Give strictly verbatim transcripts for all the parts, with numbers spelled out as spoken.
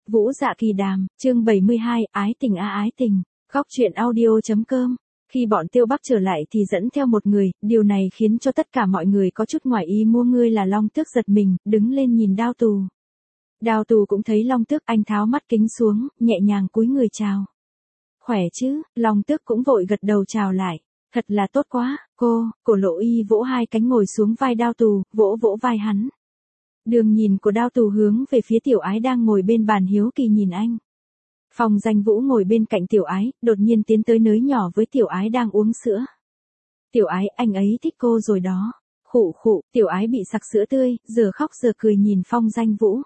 Vũ Dạ Kỳ Đàm, chương bảy mươi hai, ái tình a ái tình, góc truyện audio.com. Khi bọn Tiêu Bắc trở lại thì dẫn theo một người, điều này khiến cho tất cả mọi người có chút ngoài ý mua. Ngươi là Long Tước giật mình, đứng lên nhìn Đao Tù. Đao Tù cũng thấy Long Tước, anh tháo mắt kính xuống, nhẹ nhàng cúi người chào. Khỏe chứ? Long Tước cũng vội gật đầu chào lại. Thật là tốt quá, cô. Cổ Lộ Y vỗ hai cánh ngồi xuống vai Đao Tù, vỗ vỗ vai hắn. Đường nhìn của Đao Tù hướng về phía Tiểu Ái đang ngồi bên bàn hiếu kỳ nhìn anh. Phong Danh Vũ ngồi bên cạnh Tiểu Ái, đột nhiên tiến tới nới nhỏ với Tiểu Ái đang uống sữa. Tiểu Ái, anh ấy thích cô rồi đó. Khụ khụ, Tiểu Ái bị sặc sữa tươi, giờ khóc giờ cười nhìn Phong Danh Vũ.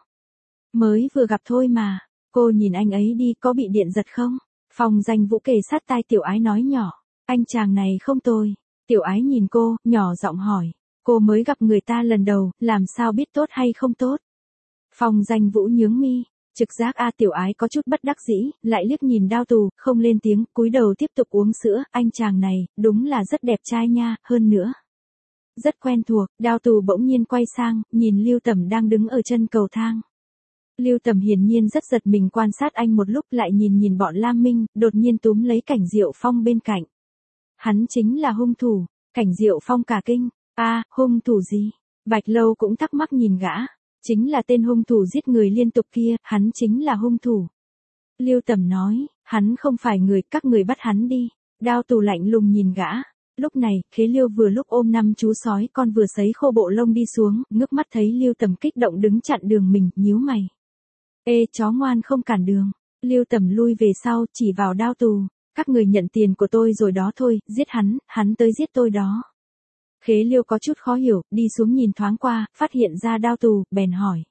Mới vừa gặp thôi mà, cô nhìn anh ấy đi, có bị điện giật không? Phong Danh Vũ kề sát tai Tiểu Ái nói nhỏ, anh chàng này không tồi. Tiểu Ái nhìn cô, nhỏ giọng hỏi, cô mới gặp người ta lần đầu, làm sao biết tốt hay không tốt? Phong Danh Vũ nhướng mi, trực giác a. Tiểu Ái có chút bất đắc dĩ, lại liếc nhìn Đao Tù, không lên tiếng, cúi đầu tiếp tục uống sữa. Anh chàng này, đúng là rất đẹp trai nha, hơn nữa rất quen thuộc. Đao Tù bỗng nhiên quay sang, nhìn Lưu Tầm đang đứng ở chân cầu thang. Lưu Tầm hiển nhiên rất giật mình, quan sát anh một lúc, lại nhìn nhìn bọn Lam Minh, đột nhiên túm lấy Cảnh Diệu Phong bên cạnh. Hắn chính là hung thủ. Cảnh Diệu Phong cả kinh, a, à, hung thủ gì? Bạch Lâu cũng thắc mắc nhìn gã. Chính là tên hung thủ giết người liên tục kia, hắn chính là hung thủ. Lưu Tầm nói, hắn không phải người, các người bắt hắn đi. Đao Tù lạnh lùng nhìn gã. Lúc này, Khế Liêu vừa lúc ôm năm chú sói con vừa sấy khô bộ lông đi xuống, ngước mắt thấy Lưu Tầm kích động đứng chặn đường mình, nhíu mày. Ê, chó ngoan không cản đường. Lưu Tầm lui về sau, chỉ vào Đao Tù. Các người nhận tiền của tôi rồi đó thôi, giết hắn, hắn tới giết tôi đó. Khế Liêu có chút khó hiểu, đi xuống nhìn thoáng qua, phát hiện ra Đao Tù, bèn hỏi.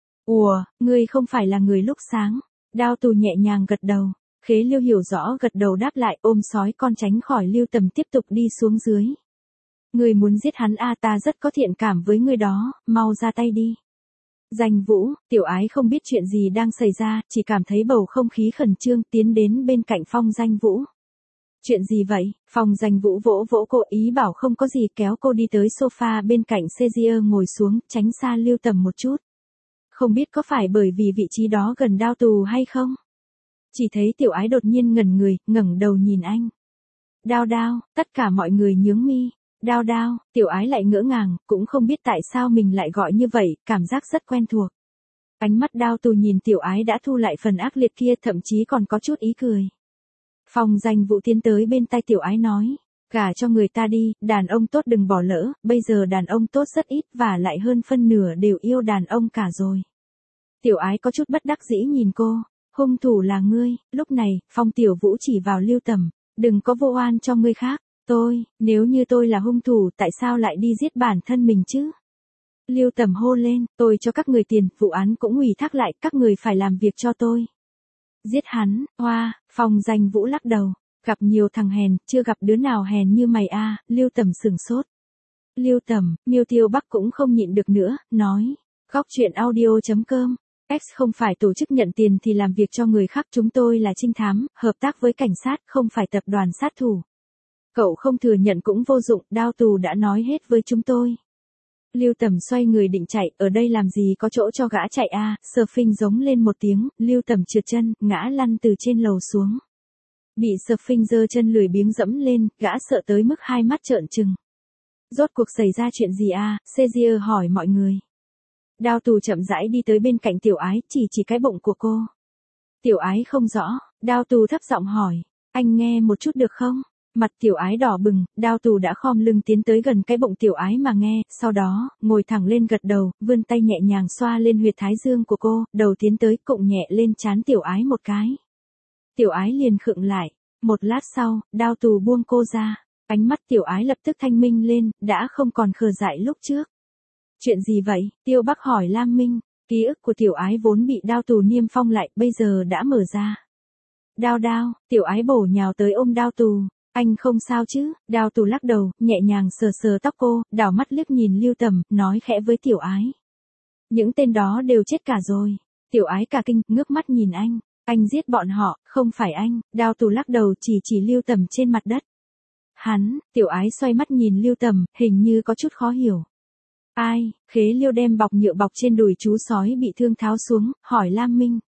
Ủa, ngươi không phải là người lúc sáng. Đao Tù nhẹ nhàng gật đầu. Khế Liêu hiểu rõ gật đầu đáp lại, ôm sói con tránh khỏi Lưu Tầm tiếp tục đi xuống dưới. Ngươi muốn giết hắn a, ta rất có thiện cảm với ngươi đó, mau ra tay đi. Danh Vũ, Tiểu Ái không biết chuyện gì đang xảy ra, chỉ cảm thấy bầu không khí khẩn trương, tiến đến bên cạnh Phong Danh Vũ. Chuyện gì vậy? Phong Danh Vũ vỗ vỗ cô, ý bảo không có gì, kéo cô đi tới sofa bên cạnh Caesar ngồi xuống, tránh xa Lưu Tầm một chút. Không biết có phải bởi vì vị trí đó gần Đao Tù hay không? Chỉ thấy Tiểu Ái đột nhiên ngẩn người, ngẩng đầu nhìn anh. Đao Đao, tất cả mọi người nhướng mi. Đao Đao, Tiểu Ái lại ngỡ ngàng, cũng không biết tại sao mình lại gọi như vậy, cảm giác rất quen thuộc. Ánh mắt Đao Tù nhìn Tiểu Ái đã thu lại phần ác liệt kia, thậm chí còn có chút ý cười. Phong Danh Vũ tiến tới bên tai Tiểu Ái nói, gả cho người ta đi, đàn ông tốt đừng bỏ lỡ, bây giờ đàn ông tốt rất ít và lại hơn phân nửa đều yêu đàn ông cả rồi. Tiểu Ái có chút bất đắc dĩ nhìn cô, hung thủ là ngươi. Lúc này, Phong Tiểu Vũ chỉ vào Lưu Tầm, đừng có vô oan cho người khác. Tôi, nếu như tôi là hung thủ, tại sao lại đi giết bản thân mình chứ? Lưu Tầm hô lên, tôi cho các người tiền, vụ án cũng ủy thác lại, các người phải làm việc cho tôi. Giết hắn, hoa, Phong Danh Vũ lắc đầu, gặp nhiều thằng hèn, chưa gặp đứa nào hèn như mày a. Lưu Tầm sửng sốt. Lưu Tầm, Miêu Tiêu Bắc cũng không nhịn được nữa, nói, góc truyện audio.com. X không phải tổ chức nhận tiền thì làm việc cho người khác, chúng tôi là trinh thám, hợp tác với cảnh sát, không phải tập đoàn sát thủ. Cậu không thừa nhận cũng vô dụng, Đao Tù đã nói hết với chúng tôi. Lưu Tầm xoay người định chạy, ở đây làm gì có chỗ cho gã chạy a. Sờ phinh giống lên một tiếng, Lưu Tầm trượt chân, ngã lăn từ trên lầu xuống. Bị Sờ phinh giơ chân lười biếng dẫm lên, gã sợ tới mức hai mắt trợn trừng. Rốt cuộc xảy ra chuyện gì a? Caesar hỏi mọi người. Đao Tù chậm rãi đi tới bên cạnh Tiểu Ái, chỉ chỉ cái bụng của cô. Tiểu Ái không rõ, Đao Tù thấp giọng hỏi, anh nghe một chút được không? Mặt Tiểu Ái đỏ bừng, Đao Tù đã khom lưng tiến tới gần cái bụng Tiểu Ái mà nghe, sau đó, ngồi thẳng lên gật đầu, vươn tay nhẹ nhàng xoa lên huyệt thái dương của cô, đầu tiến tới, cụng nhẹ lên trán Tiểu Ái một cái. Tiểu Ái liền khựng lại, một lát sau, Đao Tù buông cô ra, ánh mắt Tiểu Ái lập tức thanh minh lên, đã không còn khờ dại lúc trước. Chuyện gì vậy? Tiêu Bắc hỏi Lam Minh, ký ức của Tiểu Ái vốn bị Đao Tù niêm phong lại, bây giờ đã mở ra. Đao Đao, Tiểu Ái bổ nhào tới ôm Đao Tù. Anh không sao chứ? Đao Tù lắc đầu, nhẹ nhàng sờ sờ tóc cô, đảo mắt liếc nhìn Lưu Tầm, nói khẽ với Tiểu Ái. Những tên đó đều chết cả rồi. Tiểu Ái cả kinh, ngước mắt nhìn anh. Anh giết bọn họ, không phải anh. Đao Tù lắc đầu chỉ chỉ Lưu Tầm trên mặt đất. Hắn, Tiểu Ái xoay mắt nhìn Lưu Tầm, hình như có chút khó hiểu. Ai? Khế Liêu đem bọc nhựa bọc trên đùi chú sói bị thương tháo xuống, hỏi Lam Minh.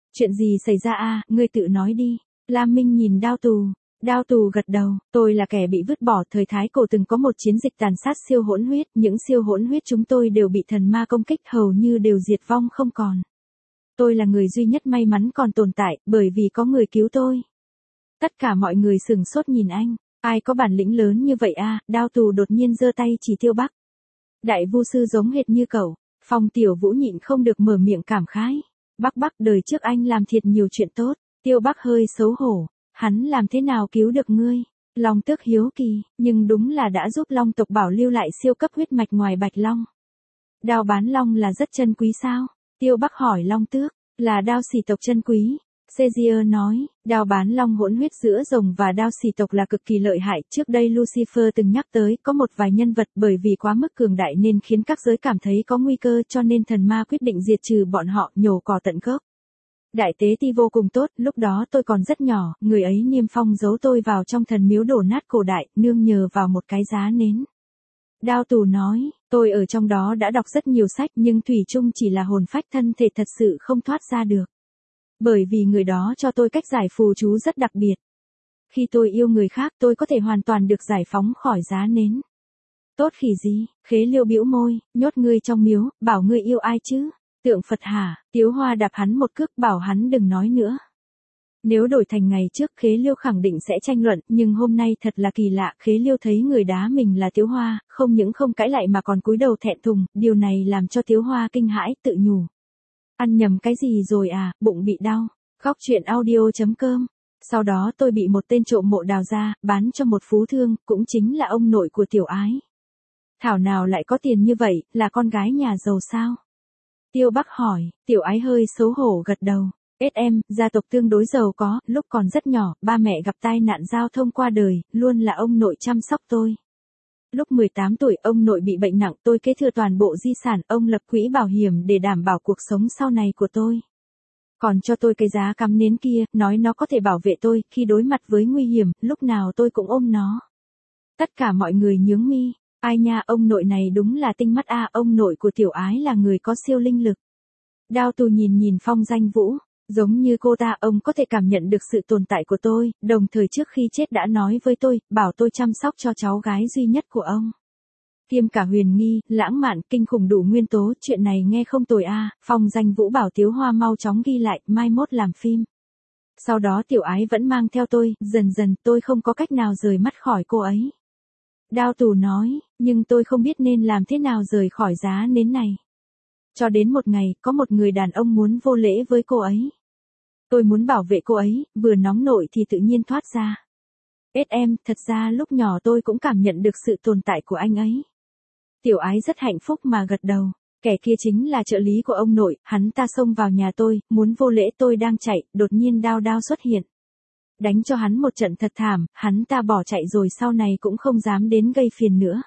Chuyện gì xảy ra a, ngươi tự nói đi. Lam Minh nhìn Đao Tù. Đao Tù gật đầu, tôi là kẻ bị vứt bỏ, thời Thái Cổ từng có một chiến dịch tàn sát siêu hỗn huyết, những siêu hỗn huyết chúng tôi đều bị thần ma công kích, hầu như đều diệt vong không còn. Tôi là người duy nhất may mắn còn tồn tại, bởi vì có người cứu tôi. Tất cả mọi người sửng sốt nhìn anh, ai có bản lĩnh lớn như vậy a? Đao Tù đột nhiên giơ tay chỉ Tiêu Bắc. Đại vu sư giống hệt như cậu. Phong Tiểu Vũ nhịn không được mở miệng cảm khái. Bắc Bắc, đời trước anh làm thiệt nhiều chuyện tốt. Tiêu Bắc hơi xấu hổ. Hắn làm thế nào cứu được ngươi? Long Tước hiếu kỳ, nhưng đúng là đã giúp Long tộc bảo lưu lại siêu cấp huyết mạch ngoài Bạch Long. Đao bán long là rất chân quý sao? Tiêu Bắc hỏi Long Tước, là đao xỉ tộc chân quý. Sezier nói, đao bán long hỗn huyết giữa rồng và đao xỉ tộc là cực kỳ lợi hại. Trước đây Lucifer từng nhắc tới, có một vài nhân vật bởi vì quá mức cường đại nên khiến các giới cảm thấy có nguy cơ, cho nên thần ma quyết định diệt trừ bọn họ, nhổ cỏ tận gốc. Đại tế ti vô cùng tốt, lúc đó tôi còn rất nhỏ, người ấy niêm phong giấu tôi vào trong thần miếu đổ nát cổ đại, nương nhờ vào một cái giá nến. Đao Tù nói, tôi ở trong đó đã đọc rất nhiều sách nhưng thủy chung chỉ là hồn phách, thân thể thật sự không thoát ra được. Bởi vì người đó cho tôi cách giải phù chú rất đặc biệt. Khi tôi yêu người khác tôi có thể hoàn toàn được giải phóng khỏi giá nến. Tốt khỉ gì, Khế Liêu bĩu môi, nhốt ngươi trong miếu, bảo ngươi yêu ai chứ? Tượng Phật hả? Tiếu Hoa đạp hắn một cước, bảo hắn đừng nói nữa. Nếu đổi thành ngày trước Khế Liêu khẳng định sẽ tranh luận, nhưng hôm nay thật là kỳ lạ, Khế Liêu thấy người đá mình là Tiếu Hoa, không những không cãi lại mà còn cúi đầu thẹn thùng, điều này làm cho Tiếu Hoa kinh hãi, tự nhủ. Ăn nhầm cái gì rồi à, bụng bị đau. Góc truyện audio chấm com. Sau đó tôi bị một tên trộm mộ đào ra, bán cho một phú thương, cũng chính là ông nội của Tiểu Ái. Thảo nào lại có tiền như vậy, là con gái nhà giàu sao? Tiêu Bắc hỏi, Tiểu Ái hơi xấu hổ gật đầu. ét em, gia tộc tương đối giàu có, lúc còn rất nhỏ, ba mẹ gặp tai nạn giao thông qua đời, luôn là ông nội chăm sóc tôi. Lúc mười tám tuổi, ông nội bị bệnh nặng, tôi kế thừa toàn bộ di sản, ông lập quỹ bảo hiểm để đảm bảo cuộc sống sau này của tôi. Còn cho tôi cái giá cắm nến kia, nói nó có thể bảo vệ tôi, khi đối mặt với nguy hiểm, lúc nào tôi cũng ôm nó. Tất cả mọi người nhướng mi, ai nha, ông nội này đúng là tinh mắt a, ông nội của Tiểu Ái là người có siêu linh lực. Đao Tù nhìn nhìn Phong Danh Vũ, giống như cô ta, ông có thể cảm nhận được sự tồn tại của tôi, đồng thời trước khi chết đã nói với tôi, bảo tôi chăm sóc cho cháu gái duy nhất của ông. Kiêm cả huyền nghi, lãng mạn, kinh khủng đủ nguyên tố, chuyện này nghe không tồi a. Phong Danh Vũ bảo Tiếu Hoa mau chóng ghi lại, mai mốt làm phim. Sau đó Tiểu Ái vẫn mang theo tôi, dần dần tôi không có cách nào rời mắt khỏi cô ấy. Đao Tù nói, nhưng tôi không biết nên làm thế nào rời khỏi giá nến này. Cho đến một ngày, có một người đàn ông muốn vô lễ với cô ấy. Tôi muốn bảo vệ cô ấy, vừa nóng nổi thì tự nhiên thoát ra. ét em, thật ra lúc nhỏ tôi cũng cảm nhận được sự tồn tại của anh ấy. Tiểu Ái rất hạnh phúc mà gật đầu. Kẻ kia chính là trợ lý của ông nội, hắn ta xông vào nhà tôi, muốn vô lễ, tôi đang chạy, đột nhiên Đao Đao xuất hiện. Đánh cho hắn một trận thật thảm, hắn ta bỏ chạy rồi sau này cũng không dám đến gây phiền nữa.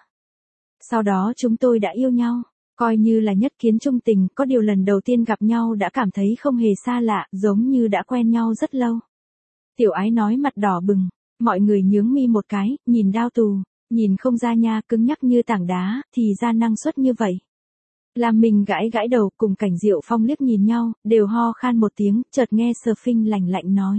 Sau đó chúng tôi đã yêu nhau, coi như là nhất kiến trung tình, có điều lần đầu tiên gặp nhau đã cảm thấy không hề xa lạ, giống như đã quen nhau rất lâu. Tiểu Ái nói mặt đỏ bừng, mọi người nhướng mi một cái, nhìn Đao Tù, nhìn không ra nha, cứng nhắc như tảng đá, thì ra năng suất như vậy. Làm mình gãi gãi đầu, cùng Cảnh Diệu Phong liếc nhìn nhau, đều ho khan một tiếng, chợt nghe Sở Phinh lạnh lạnh nói.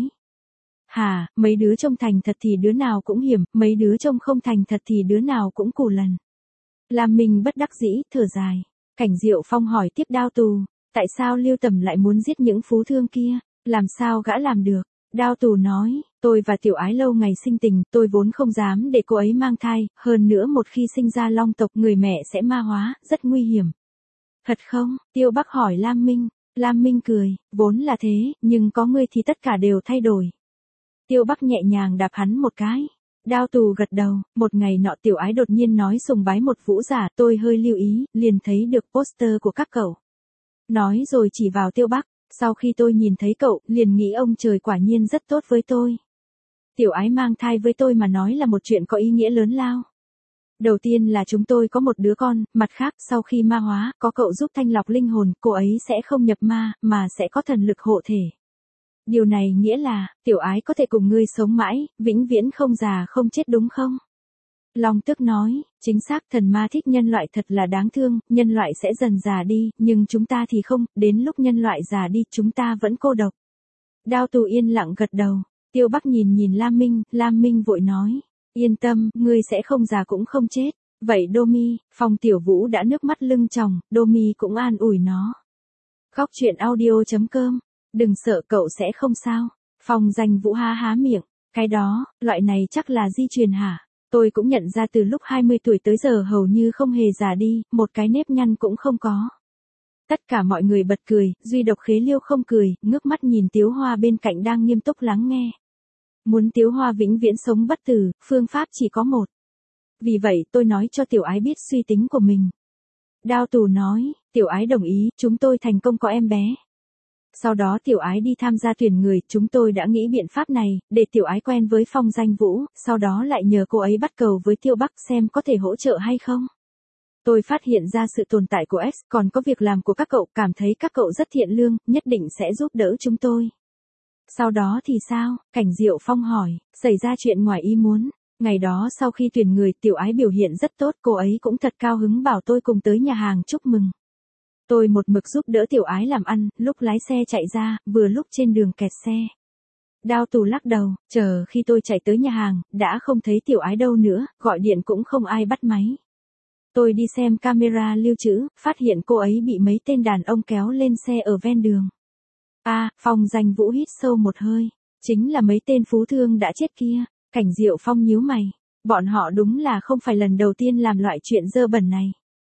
Hà, mấy đứa trông thành thật thì đứa nào cũng hiểm, mấy đứa trông không thành thật thì đứa nào cũng cù lần. Làm mình bất đắc dĩ, thở dài. Cảnh Diệu Phong hỏi tiếp Đao Tù, tại sao Lưu Tầm lại muốn giết những phú thương kia, làm sao gã làm được? Đao Tù nói, tôi và Tiểu Ái lâu ngày sinh tình, tôi vốn không dám để cô ấy mang thai, hơn nữa một khi sinh ra long tộc người mẹ sẽ ma hóa, rất nguy hiểm. Thật không? Tiêu Bắc hỏi Lam Minh. Lam Minh cười, vốn là thế, nhưng có ngươi thì tất cả đều thay đổi. Tiêu Bắc nhẹ nhàng đạp hắn một cái. Đao Tù gật đầu, một ngày nọ Tiểu Ái đột nhiên nói sùng bái một vũ giả, tôi hơi lưu ý, liền thấy được poster của các cậu. Nói rồi chỉ vào Tiêu Bắc, sau khi tôi nhìn thấy cậu, liền nghĩ ông trời quả nhiên rất tốt với tôi. Tiểu Ái mang thai với tôi mà nói là một chuyện có ý nghĩa lớn lao. Đầu tiên là chúng tôi có một đứa con, mặt khác sau khi ma hóa, có cậu giúp thanh lọc linh hồn, cô ấy sẽ không nhập ma, mà sẽ có thần lực hộ thể. Điều này nghĩa là, Tiểu Ái có thể cùng ngươi sống mãi, vĩnh viễn không già không chết đúng không? Long Tước nói, chính xác, thần ma thích nhân loại thật là đáng thương, nhân loại sẽ dần già đi, nhưng chúng ta thì không, đến lúc nhân loại già đi chúng ta vẫn cô độc. Đao Tù yên lặng gật đầu. Tiêu Bắc nhìn nhìn Lam Minh, Lam Minh vội nói. Yên tâm, ngươi sẽ không già cũng không chết. Vậy Đô Mi, Phong Tiểu Vũ đã nước mắt lưng tròng, Đô Mi cũng an ủi nó. Góc truyện audio chấm com. Đừng sợ cậu sẽ không sao. Phong Danh Vũ há há miệng. Cái đó, loại này chắc là di truyền hả? Tôi cũng nhận ra từ lúc hai mươi tuổi tới giờ hầu như không hề già đi, một cái nếp nhăn cũng không có. Tất cả mọi người bật cười, duy độc Khế Liêu không cười, ngước mắt nhìn Tiếu Hoa bên cạnh đang nghiêm túc lắng nghe. Muốn Tiếu Hoa vĩnh viễn sống bất tử, phương pháp chỉ có một. Vì vậy tôi nói cho Tiểu Ái biết suy tính của mình. Đao Tù nói, Tiểu Ái đồng ý, chúng tôi thành công có em bé. Sau đó Tiểu Ái đi tham gia tuyển người, chúng tôi đã nghĩ biện pháp này, để Tiểu Ái quen với Phong Danh Vũ, sau đó lại nhờ cô ấy bắt cầu với Tiêu Bắc xem có thể hỗ trợ hay không. Tôi phát hiện ra sự tồn tại của X, còn có việc làm của các cậu, cảm thấy các cậu rất thiện lương, nhất định sẽ giúp đỡ chúng tôi. Sau đó thì sao? Cảnh Diệu Phong hỏi, xảy ra chuyện ngoài ý muốn. Ngày đó sau khi tuyển người, Tiểu Ái biểu hiện rất tốt, cô ấy cũng thật cao hứng bảo tôi cùng tới nhà hàng chúc mừng. Tôi một mực giúp đỡ Tiểu Ái làm ăn, lúc lái xe chạy ra, vừa lúc trên đường kẹt xe. Đao Tù lắc đầu, chờ khi tôi chạy tới nhà hàng, đã không thấy Tiểu Ái đâu nữa, gọi điện cũng không ai bắt máy. Tôi đi xem camera lưu trữ, phát hiện cô ấy bị mấy tên đàn ông kéo lên xe ở ven đường. A, à, Phong Danh Vũ hít sâu một hơi, chính là mấy tên phú thương đã chết kia. Cảnh Diệu Phong nhíu mày, bọn họ đúng là không phải lần đầu tiên làm loại chuyện dơ bẩn này.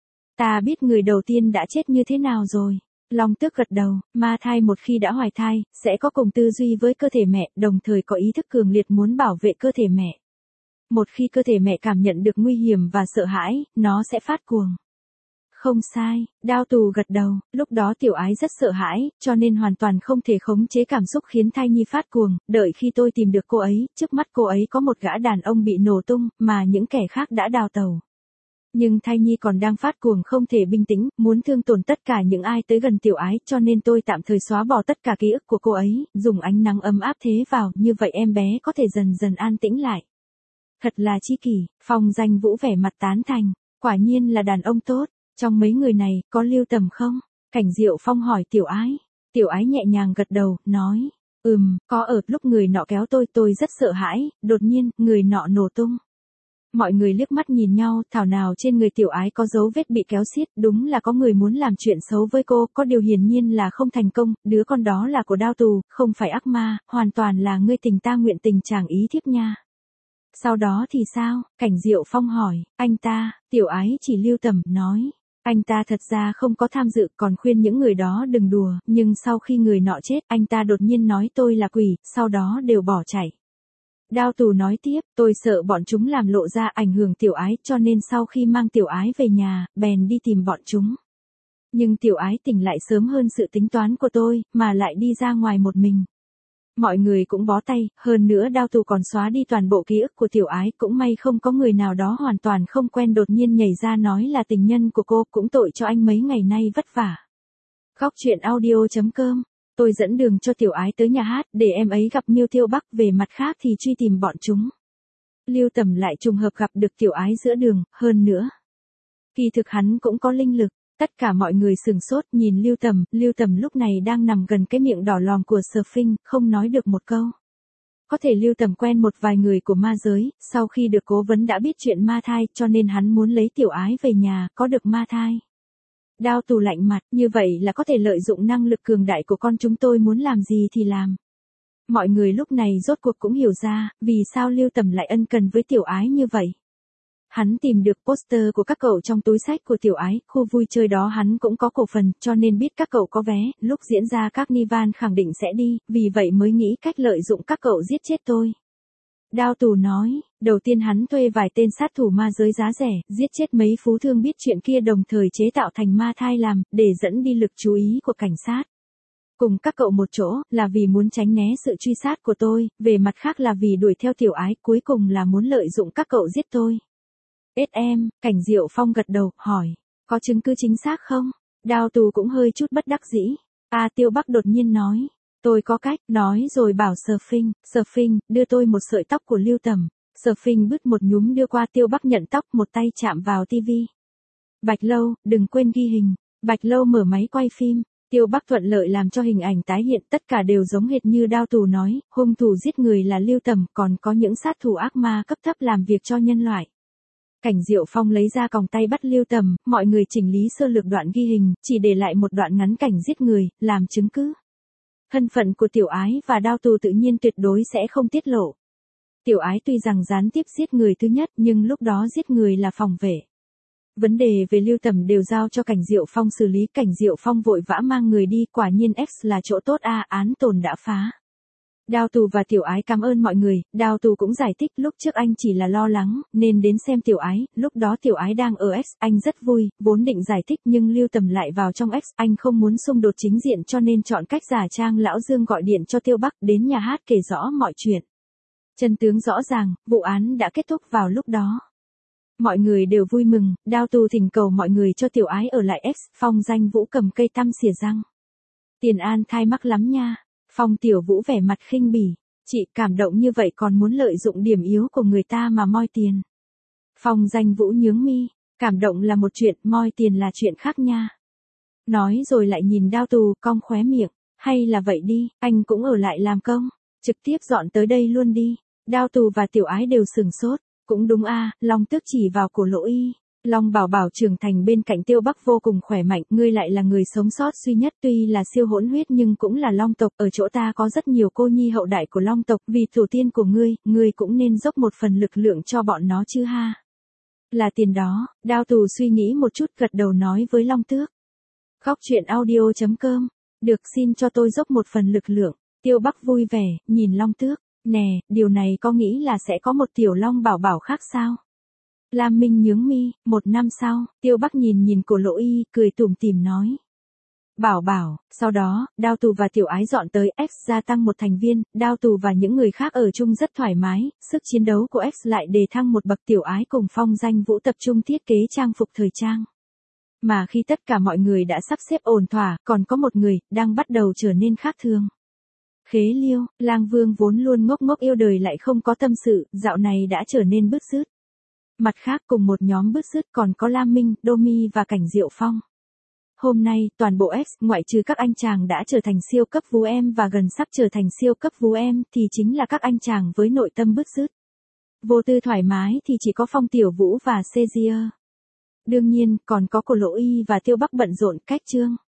Ta biết người đầu tiên đã chết như thế nào rồi. Long Tước gật đầu, ma thai một khi đã hoài thai, sẽ có cùng tư duy với cơ thể mẹ, đồng thời có ý thức cường liệt muốn bảo vệ cơ thể mẹ. Một khi cơ thể mẹ cảm nhận được nguy hiểm và sợ hãi, nó sẽ phát cuồng. Không sai, Đao Tù gật đầu, lúc đó Tiểu Ái rất sợ hãi, cho nên hoàn toàn không thể khống chế cảm xúc khiến thai nhi phát cuồng, đợi khi tôi tìm được cô ấy, trước mắt cô ấy có một gã đàn ông bị nổ tung, mà những kẻ khác đã đào tẩu. Nhưng thai nhi còn đang phát cuồng không thể bình tĩnh, muốn thương tổn tất cả những ai tới gần Tiểu Ái, cho nên tôi tạm thời xóa bỏ tất cả ký ức của cô ấy, dùng ánh nắng ấm áp thế vào, như vậy em bé có thể dần dần an tĩnh lại. Thật là chi kỷ, Phong Danh Vũ vẻ mặt tán thành, quả nhiên là đàn ông tốt. Trong mấy người này, có Lưu Tầm không? Cảnh Diệu Phong hỏi Tiểu Ái. Tiểu Ái nhẹ nhàng gật đầu, nói, ừm, có ở lúc người nọ kéo tôi, tôi rất sợ hãi, đột nhiên, người nọ nổ tung. Mọi người liếc mắt nhìn nhau, thảo nào trên người Tiểu Ái có dấu vết bị kéo xiết, đúng là có người muốn làm chuyện xấu với cô, có điều hiển nhiên là không thành công, đứa con đó là của Đao Tù, không phải ác ma, hoàn toàn là ngươi tình ta nguyện tình chàng ý thiếp nha. Sau đó thì sao? Cảnh Diệu Phong hỏi, anh ta, Tiểu Ái chỉ Lưu Tầm, nói. Anh ta thật ra không có tham dự, còn khuyên những người đó đừng đùa, nhưng sau khi người nọ chết, anh ta đột nhiên nói tôi là quỷ, sau đó đều bỏ chạy. Đao Tù nói tiếp, tôi sợ bọn chúng làm lộ ra ảnh hưởng Tiểu Ái, cho nên sau khi mang Tiểu Ái về nhà, bèn đi tìm bọn chúng. Nhưng Tiểu Ái tỉnh lại sớm hơn sự tính toán của tôi, mà lại đi ra ngoài một mình. Mọi người cũng bó tay, hơn nữa Đao Tù còn xóa đi toàn bộ ký ức của Tiểu Ái, cũng may không có người nào đó hoàn toàn không quen đột nhiên nhảy ra nói là tình nhân của cô, cũng tội cho anh mấy ngày nay vất vả. Góc truyện audio chấm com, tôi dẫn đường cho Tiểu Ái tới nhà hát, để em ấy gặp Miêu Tiêu Bắc, về mặt khác thì truy tìm bọn chúng. Lưu Tầm lại trùng hợp gặp được Tiểu Ái giữa đường, hơn nữa. Kỳ thực hắn cũng có linh lực. Tất cả mọi người sừng sốt nhìn Lưu Tầm, Lưu Tầm lúc này đang nằm gần cái miệng đỏ lòm của Sở Phinh, không nói được một câu. Có thể Lưu Tầm quen một vài người của ma giới, sau khi được cố vấn đã biết chuyện ma thai, cho nên hắn muốn lấy Tiểu Ái về nhà, có được ma thai. Đao Tù lạnh mặt, như vậy là có thể lợi dụng năng lực cường đại của con chúng tôi, muốn làm gì thì làm. Mọi người lúc này rốt cuộc cũng hiểu ra, vì sao Lưu Tầm lại ân cần với Tiểu Ái như vậy. Hắn tìm được poster của các cậu trong túi sách của Tiểu Ái, khu vui chơi đó hắn cũng có cổ phần, cho nên biết các cậu có vé, lúc diễn ra các Nivan khẳng định sẽ đi, vì vậy mới nghĩ cách lợi dụng các cậu giết chết tôi. Đao Tù nói, đầu tiên hắn thuê vài tên sát thủ ma giới giá rẻ, giết chết mấy phú thương biết chuyện kia đồng thời chế tạo thành ma thai làm, để dẫn đi lực chú ý của cảnh sát. Cùng các cậu một chỗ, là vì muốn tránh né sự truy sát của tôi, về mặt khác là vì đuổi theo Tiểu Ái, cuối cùng là muốn lợi dụng các cậu giết tôi. ét em, Cảnh Diệu Phong gật đầu, hỏi, có chứng cứ chính xác không? Đao Tù cũng hơi chút bất đắc dĩ. A Tiêu Bắc đột nhiên nói, tôi có cách, nói rồi bảo Sở Phinh, Sở Phinh, đưa tôi một sợi tóc của Lưu Tầm. Sở Phinh bứt một nhúm đưa qua, Tiêu Bắc nhận tóc, một tay chạm vào tivi. Bạch Lâu, đừng quên ghi hình. Bạch Lâu mở máy quay phim. Tiêu Bắc thuận lợi làm cho hình ảnh tái hiện, tất cả đều giống hệt như Đao Tù nói, hung thủ giết người là Lưu Tầm, còn có những sát thủ ác ma cấp thấp làm việc cho nhân loại. Cảnh Diệu Phong lấy ra còng tay bắt Lưu Tầm, mọi người chỉnh lý sơ lược đoạn ghi hình, chỉ để lại một đoạn ngắn cảnh giết người, làm chứng cứ. Thân phận của Tiểu Ái và Đao Tù tự nhiên tuyệt đối sẽ không tiết lộ. Tiểu Ái tuy rằng gián tiếp giết người thứ nhất, nhưng lúc đó giết người là phòng vệ. Vấn đề về Lưu Tầm đều giao cho Cảnh Diệu Phong xử lý, Cảnh Diệu Phong vội vã mang người đi, quả nhiên X là chỗ tốt a, án tồn đã phá. Đao Tù và Tiểu Ái cảm ơn mọi người, Đao Tù cũng giải thích lúc trước anh chỉ là lo lắng, nên đến xem Tiểu Ái, lúc đó Tiểu Ái đang ở X, anh rất vui, vốn định giải thích nhưng Lưu Tầm lại vào trong X, anh không muốn xung đột chính diện cho nên chọn cách giả trang Lão Dương gọi điện cho Tiêu Bắc đến nhà hát kể rõ mọi chuyện. Chân tướng rõ ràng, vụ án đã kết thúc vào lúc đó. Mọi người đều vui mừng, Đao Tù thỉnh cầu mọi người cho Tiểu Ái ở lại X, Phong Danh Vũ cầm cây tăm xỉa răng. Tiền An thai mắc lắm nha. Phong Tiểu Vũ vẻ mặt khinh bỉ, chị cảm động như vậy còn muốn lợi dụng điểm yếu của người ta mà moi tiền. Phong Danh Vũ nhướng mi, cảm động là một chuyện, moi tiền là chuyện khác nha. Nói rồi lại nhìn Đao Tù, cong khóe miệng, hay là vậy đi, anh cũng ở lại làm công, trực tiếp dọn tới đây luôn đi. Đao Tù và Tiểu Ái đều sừng sốt, cũng đúng a, Long Tước chỉ vào cổ Lỗ Y. Long Bảo Bảo trưởng thành bên cạnh Tiêu Bắc vô cùng khỏe mạnh, ngươi lại là người sống sót duy nhất, tuy là siêu hỗn huyết nhưng cũng là Long tộc, ở chỗ ta có rất nhiều cô nhi hậu đại của Long tộc, vì tổ tiên của ngươi, ngươi cũng nên dốc một phần lực lượng cho bọn nó chứ ha. Là tiền đó, Đao Tù suy nghĩ một chút gật đầu nói với Long Tước. Góc truyện audio chấm com, được xin cho tôi dốc một phần lực lượng, Tiêu Bắc vui vẻ, nhìn Long Tước, nè, điều này có nghĩ là sẽ có một tiểu Long Bảo Bảo khác sao? Lam Minh nhướng mi, một năm sau, Tiêu Bắc nhìn nhìn cổ Lỗ Y, cười tủm tỉm nói. Bảo Bảo, sau đó, Đao Tù và Tiểu Ái dọn tới X gia tăng một thành viên, Đao Tù và những người khác ở chung rất thoải mái, sức chiến đấu của X lại đề thăng một bậc. Tiểu Ái cùng Phong Danh Vũ tập trung thiết kế trang phục thời trang. Mà khi tất cả mọi người đã sắp xếp ổn thỏa, còn có một người, đang bắt đầu trở nên khác thường. Khế Liêu, Lang Vương vốn luôn ngốc ngốc yêu đời lại không có tâm sự, dạo này đã trở nên bứt rứt. Mặt khác cùng một nhóm bứt rứt còn có Lam Minh, Đô Mi và Cảnh Diệu Phong. Hôm nay, toàn bộ X, ngoại trừ các anh chàng đã trở thành siêu cấp vú em và gần sắp trở thành siêu cấp vú em, thì chính là các anh chàng với nội tâm bứt rứt. Vô tư thoải mái thì chỉ có Phong Tiểu Vũ và Caesar. Đương nhiên, còn có cổ Lỗ Y và Tiêu Bắc bận rộn cách chương.